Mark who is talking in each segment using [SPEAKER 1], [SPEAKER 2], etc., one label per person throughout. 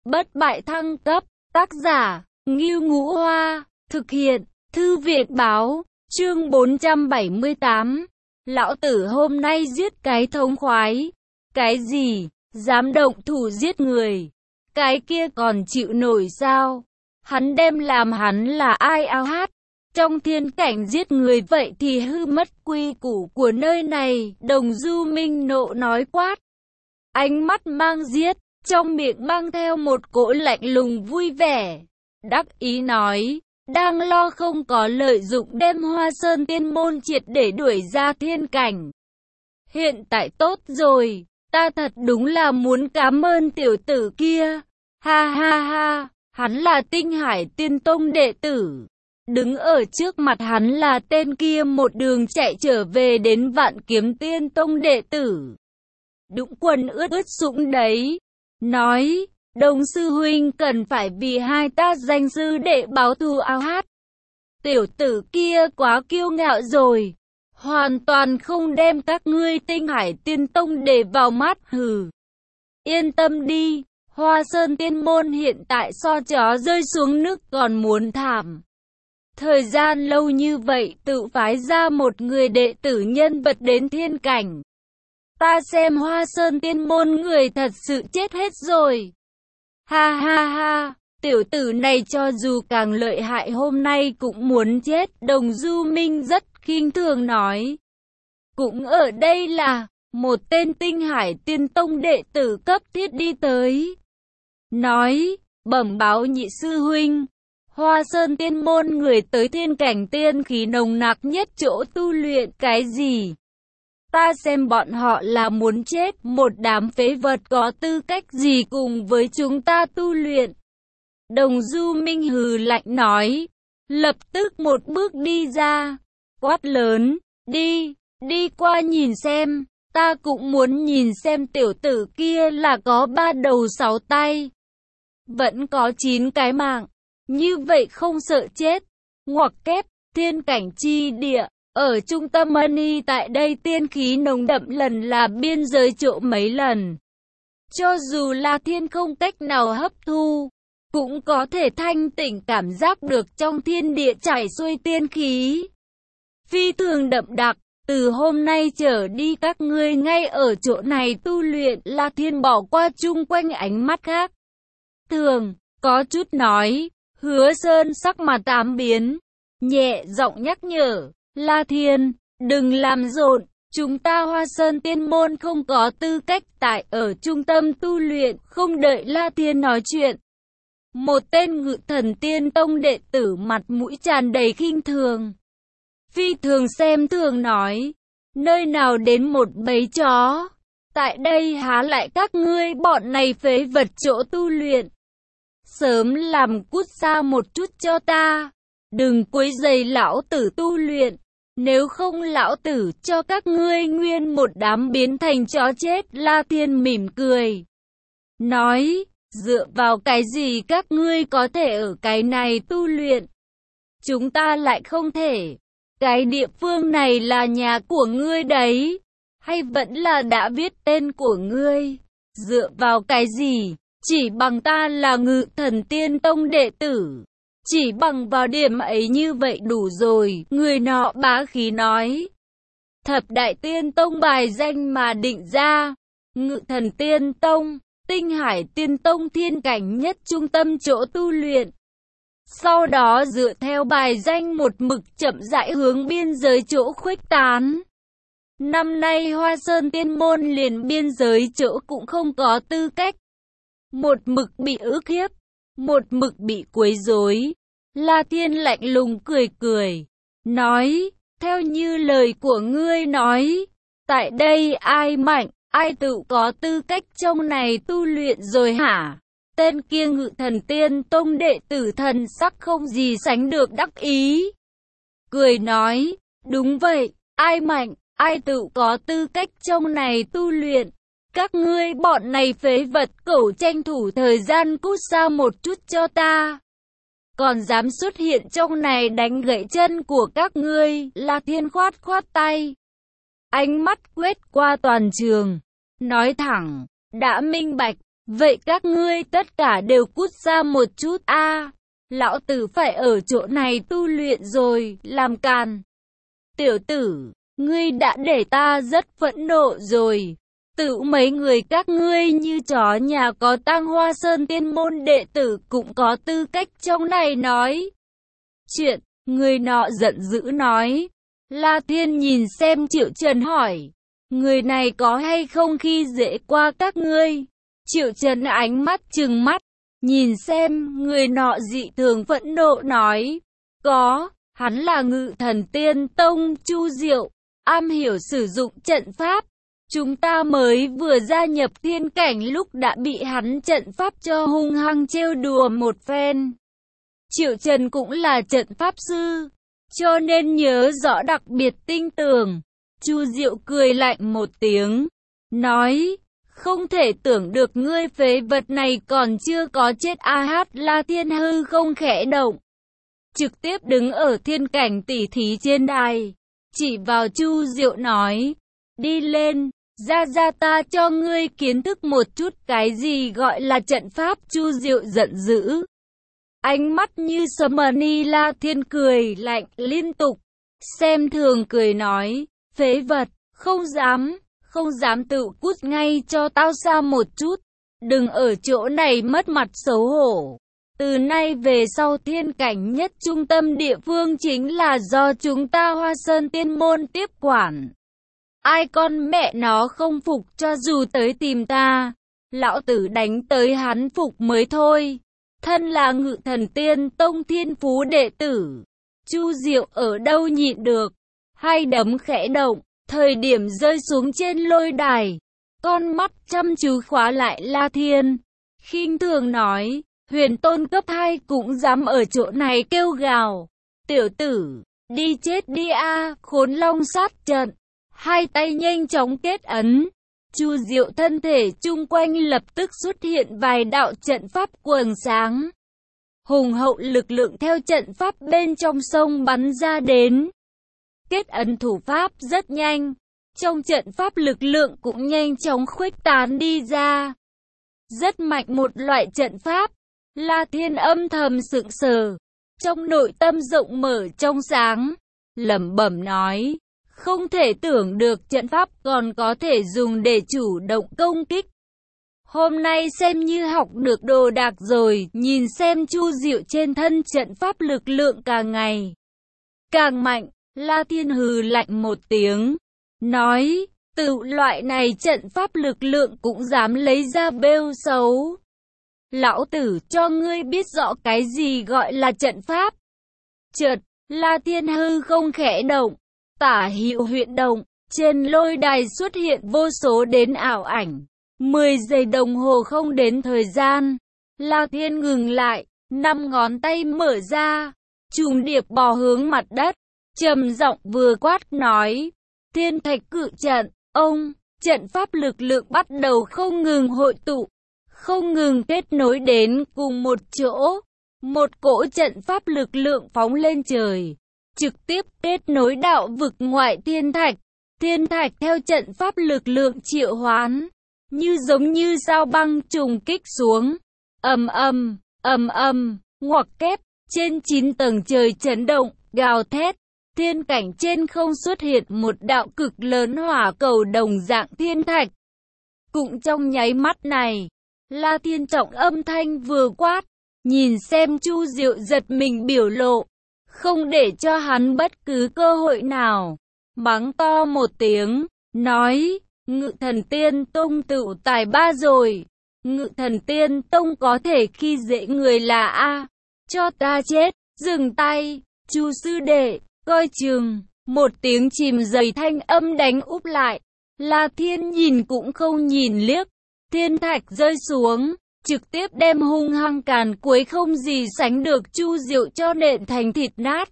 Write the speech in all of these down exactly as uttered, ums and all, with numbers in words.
[SPEAKER 1] Bất bại thăng cấp, tác giả, Ngưu Ngũ Hoa, thực hiện, Thư viện báo, chương bốn trăm bảy mươi tám. Lão tử hôm nay giết cái thống khoái. Cái gì? Dám động thủ giết người. Cái kia còn chịu nổi sao? Hắn đem làm hắn là ai ao hát? Trong thiên cảnh giết người vậy thì hư mất quy củ của nơi này, Đồng Du Minh nộ nói quát. Ánh mắt mang giết, trong miệng mang theo một cỗ lạnh lùng vui vẻ. Đắc ý nói, đang lo không có lợi dụng đem Hoa Sơn Tiên Môn triệt để đuổi ra thiên cảnh. Hiện tại tốt rồi, ta thật đúng là muốn cảm ơn tiểu tử kia. Ha ha ha, hắn là Tinh Hải Tiên Tông đệ tử. Đứng ở trước mặt hắn là tên kia một đường chạy trở về đến Vạn Kiếm Tiên Tông đệ tử. Đũng quần ướt ướt sũng đấy. Nói, Đồng sư huynh cần phải vì hai ta danh sư đệ báo thù ao hát. Tiểu tử kia quá kiêu ngạo rồi. Hoàn toàn không đem các ngươi Tinh Hải Tiên Tông để vào mắt hừ. Yên tâm đi, Hoa Sơn Tiên Môn hiện tại so chó rơi xuống nước còn muốn thảm. Thời gian lâu như vậy tự phái ra một người đệ tử nhân vật đến thiên cảnh. Ta xem Hoa Sơn Tiên Môn người thật sự chết hết rồi. Ha ha ha, tiểu tử này cho dù càng lợi hại hôm nay cũng muốn chết. Đồng Du Minh rất khinh thường nói. Cũng ở đây là một tên Tinh Hải Tiên Tông đệ tử cấp thiết đi tới. Nói, bẩm báo nhị sư huynh. Hoa Sơn Tiên Môn người tới thiên cảnh tiên khí nồng nặc nhất chỗ tu luyện. Cái gì? Ta xem bọn họ là muốn chết, một đám phế vật có tư cách gì cùng với chúng ta tu luyện. Đồng Du Minh hừ lạnh nói, lập tức một bước đi ra, quát lớn, đi, đi qua nhìn xem, ta cũng muốn nhìn xem tiểu tử kia là có ba đầu sáu tay, vẫn có chín cái mạng, như vậy không sợ chết. Ngoặc kép, thiên cảnh chi địa. Ở trung tâm Mani tại đây tiên khí nồng đậm lần là biên giới chỗ mấy lần. Cho dù là thiên không cách nào hấp thu, cũng có thể thanh tỉnh cảm giác được trong thiên địa chảy xuôi tiên khí. Phi thường đậm đặc, từ hôm nay trở đi các ngươi ngay ở chỗ này tu luyện. La Thiên bỏ qua chung quanh ánh mắt khác thường, có chút nói, Hứa Sơn sắc mặt tám biến, nhẹ giọng nhắc nhở. La Thiên, đừng làm rộn, chúng ta Hoa Sơn Tiên Môn không có tư cách tại ở trung tâm tu luyện. Không đợi La Thiên nói chuyện, một tên Ngự Thần Tiên Tông đệ tử mặt mũi tràn đầy khinh thường, phi thường xem thường nói, nơi nào đến một bầy chó, tại đây há lại các ngươi bọn này phế vật chỗ tu luyện. Sớm làm cút xa một chút cho ta, đừng quấy rầy lão tử tu luyện. Nếu không lão tử cho các ngươi nguyên một đám biến thành chó chết. La Thiên mỉm cười, nói, dựa vào cái gì các ngươi có thể ở cái này tu luyện, chúng ta lại không thể. Cái địa phương này là nhà của ngươi đấy, hay vẫn là đã viết tên của ngươi? Dựa vào cái gì? Chỉ bằng ta là Ngự Thần Tiên Tông đệ tử. Chỉ bằng vào điểm ấy như vậy đủ rồi, người nọ bá khí nói. Thập Đại Tiên Tông bài danh mà định ra. Ngự Thần Tiên Tông, Tinh Hải Tiên Tông thiên cảnh nhất trung tâm chỗ tu luyện. Sau đó dựa theo bài danh một mực chậm rãi hướng biên giới chỗ khuếch tán. Năm nay Hoa Sơn Tiên Môn liền biên giới chỗ cũng không có tư cách. Một mực bị ức hiếp, một mực bị quấy rối. La Thiên lạnh lùng cười cười, nói, theo như lời của ngươi nói, tại đây ai mạnh, ai tự có tư cách trong này tu luyện rồi hả? Tên kia Ngự Thần Tiên Tông đệ tử thần sắc không gì sánh được đắc ý. Cười nói, đúng vậy, ai mạnh, ai tự có tư cách trong này tu luyện. Các ngươi bọn này phế vật cẩu tranh thủ thời gian cút xa một chút cho ta. Còn dám xuất hiện trong này đánh gãy chân của các ngươi. La Thiên khoát khoát tay, ánh mắt quét qua toàn trường, nói thẳng, đã minh bạch, Vậy các ngươi tất cả đều cút ra một chút a. Lão tử phải ở chỗ này tu luyện rồi, làm càn. Tiểu tử, ngươi đã để ta rất phẫn nộ rồi. Tự mấy người các ngươi như chó nhà có tang, Hoa Sơn Tiên môn đệ tử cũng có tư cách trong này nói chuyện. Người nọ giận dữ nói. La Thiên nhìn xem Triệu Trần hỏi, người này có hay không khi dễ qua các ngươi? Triệu Trần ánh mắt trừng mắt, nhìn xem, người nọ dị thường phẫn nộ nói, có, hắn là Ngự Thần Tiên Tông Chu Diệu, am hiểu sử dụng trận pháp. Chúng ta mới vừa gia nhập thiên cảnh lúc đã bị hắn trận pháp cho hung hăng trêu đùa một phen. Triệu Trần cũng là trận pháp sư, cho nên nhớ rõ đặc biệt tinh tường. Chu Diệu cười lạnh một tiếng, nói, không thể tưởng được ngươi phế vật này còn chưa có chết. A hát La Thiên hư không khẽ động, trực tiếp đứng ở thiên cảnh tỉ thí trên đài, chỉ vào Chu Diệu nói, đi lên, ra ra ta cho ngươi kiến thức một chút cái gì gọi là trận pháp. Chu Diệu giận dữ, ánh mắt như Sumani. La Thiên cười lạnh liên tục, xem thường cười nói, phế vật, không dám, không dám tự cút ngay cho tao xa một chút, đừng ở chỗ này mất mặt xấu hổ. Từ nay về sau thiên cảnh nhất trung tâm địa phương chính là do chúng ta Hoa Sơn Tiên môn tiếp quản. Ai con mẹ nó không phục cho dù tới tìm ta, lão tử đánh tới hắn phục mới thôi. Thân là Ngự Thần Tiên Tông thiên phú đệ tử, Chu Diệu ở đâu nhịn được, hai đấm khẽ động, thời điểm rơi xuống trên lôi đài, con mắt chăm chú khóa lại La Thiên, khinh thường nói, huyền tôn cấp hai cũng dám ở chỗ này kêu gào, tiểu tử, đi chết đi a. Khốn Long sát trận, hai tay nhanh chóng kết ấn, Chu Diệu thân thể chung quanh lập tức xuất hiện vài đạo trận pháp quầng sáng. Hùng hậu lực lượng theo trận pháp bên trong sông bắn ra đến. Kết ấn thủ pháp rất nhanh, trong trận pháp lực lượng cũng nhanh chóng khuếch tán đi ra. Rất mạnh một loại trận pháp, La Thiên âm thầm sững sờ, trong nội tâm rộng mở trong sáng, lẩm bẩm nói, không thể tưởng được trận pháp còn có thể dùng để chủ động công kích. Hôm nay xem như học được đồ đạc rồi, nhìn xem Chu Diệu trên thân trận pháp lực lượng càng ngày càng mạnh. La Thiên hừ lạnh một tiếng, nói, tự loại này trận pháp lực lượng cũng dám lấy ra bêu xấu. Lão tử cho ngươi biết rõ cái gì gọi là trận pháp. Chợt, La Thiên hư không khẽ động, tả hữu huyễn động, trên lôi đài xuất hiện vô số đến ảo ảnh. Mười giây đồng hồ không đến thời gian, La Thiên ngừng lại, năm ngón tay mở ra, trùng điệp bò hướng mặt đất, trầm giọng vừa quát nói, thiên thạch cự trận, ông, trận pháp lực lượng bắt đầu không ngừng hội tụ, không ngừng kết nối đến cùng một chỗ, một cỗ trận pháp lực lượng phóng lên trời, trực tiếp kết nối đạo vực ngoại thiên thạch. Thiên thạch theo trận pháp lực lượng triệu hoán, như giống như sao băng trùng kích xuống, ầm ầm, ầm ầm, ngoặc kép, trên chín tầng trời chấn động, gào thét. Thiên cảnh trên không xuất hiện một đạo cực lớn hỏa cầu đồng dạng thiên thạch. Cũng trong nháy mắt này, La Thiên trọng âm thanh vừa quát, nhìn xem Chu Diệu giật mình biểu lộ, không để cho hắn bất cứ cơ hội nào, mắng to một tiếng, nói, Ngự Thần Tiên Tông tự tài ba rồi, Ngự Thần Tiên Tông có thể khi dễ người là A, cho ta chết, dừng tay, Chu sư đệ, coi chừng, một tiếng chìm dày thanh âm đánh úp lại, La Thiên nhìn cũng không nhìn liếc, thiên thạch rơi xuống, trực tiếp đem hung hăng càn quấy không gì sánh được Chu Diệu cho nện thành thịt nát.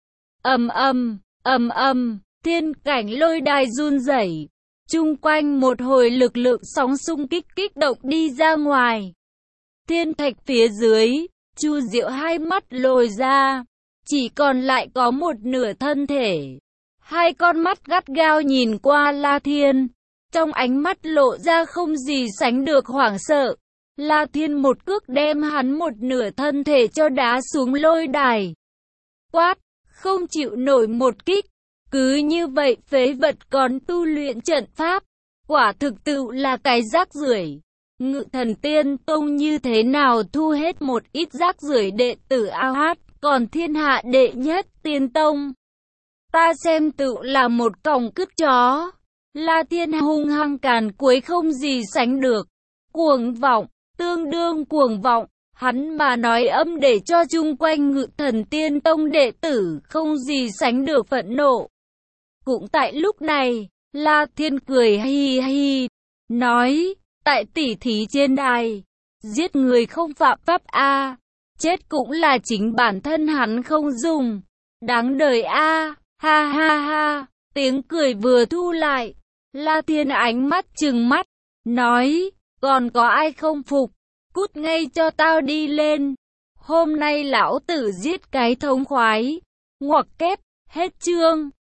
[SPEAKER 1] Ầm ầm, ầm ầm, thiên cảnh lôi đài run rẩy, chung quanh một hồi lực lượng sóng xung kích kích động đi ra ngoài. Thiên thạch phía dưới, Chu Diệu hai mắt lồi ra, chỉ còn lại có một nửa thân thể. Hai con mắt gắt gao nhìn qua La Thiên, trong ánh mắt lộ ra không gì sánh được hoảng sợ. La Thiên một cước đem hắn một nửa thân thể cho đá xuống lôi đài. Quát, không chịu nổi một kích. Cứ như vậy phế vật còn tu luyện trận pháp. Quả thực tự là cái rác rưởi. Ngự Thần Tiên Tông như thế nào thu hết một ít rác rưởi đệ tử ao hát, còn thiên hạ đệ nhất tiên tông. Ta xem tự là một còng cứt chó. La Thiên hung hăng càn quấy không gì sánh được. Cuồng vọng, tương đương cuồng vọng. Hắn mà nói âm để cho chung quanh Ngự Thần Tiên Tông đệ tử không gì sánh được phẫn nộ. Cũng tại lúc này, La Thiên cười hi hi, nói, tại tỉ thí trên đài, giết người không phạm pháp a, chết cũng là chính bản thân hắn không dùng, đáng đời a, ha ha ha, tiếng cười vừa thu lại, La Thiên ánh mắt trừng mắt, nói, còn có ai không phục, cút ngay cho tao đi lên, hôm nay lão tử giết cái thống khoái, ngoặc kép, hết chương.